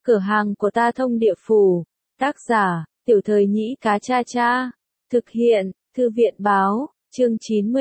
Cửa hàng của ta thông địa phủ. Tác giả, Tiểu Thời Nhĩ Cá Cha Cha. Thực hiện, Thư viện báo, chương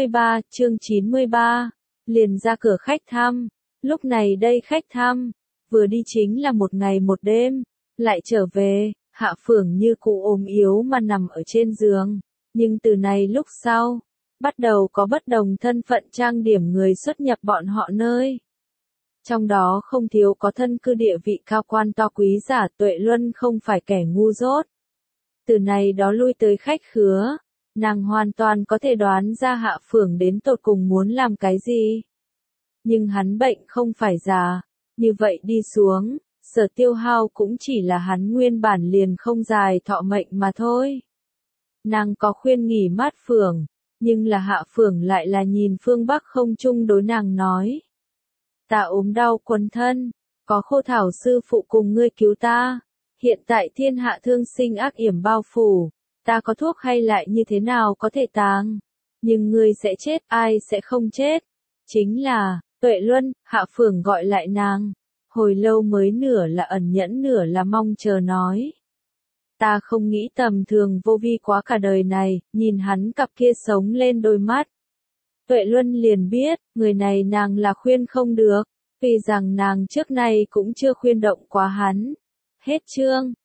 93. Liền ra cửa khách thăm. Lúc này đây khách thăm, vừa đi chính là một ngày một đêm, lại trở về, Hạ Phường như cụ ốm yếu mà nằm ở trên giường. Nhưng từ này lúc sau, bắt đầu có bất đồng thân phận trang điểm người xuất nhập bọn họ nơi. Trong đó không thiếu có thân cư địa vị cao quan to quý giả. Tuệ Luân không phải kẻ ngu dốt. Từ này đó lui tới khách khứa, nàng hoàn toàn có thể đoán ra Hạ Phường đến tột cùng muốn làm cái gì. Nhưng hắn bệnh không phải già, như vậy đi xuống, Sở Tiêu Hao cũng chỉ là hắn nguyên bản liền không dài thọ mệnh mà thôi. Nàng có khuyên nghỉ mát Phường, nhưng là Hạ Phường lại là nhìn phương Bắc không trung đối nàng nói. Ta ốm đau quấn thân, có Khô Thảo sư phụ cùng ngươi cứu ta. Hiện tại thiên hạ thương sinh ác yểm bao phủ, ta có thuốc hay lại như thế nào có thể tàng. Nhưng ngươi sẽ chết, ai sẽ không chết. Chính là, Tuệ Luân. Hạ Phường gọi lại nàng. Hồi lâu mới nửa là ẩn nhẫn nửa là mong chờ nói. Ta không nghĩ tầm thường vô vi quá cả đời này, nhìn hắn cặp kia sống lên đôi mắt. Tuệ Luân liền biết, người này nàng là khuyên không được, vì rằng nàng trước nay cũng chưa khuyên động quá hắn. Hết chương.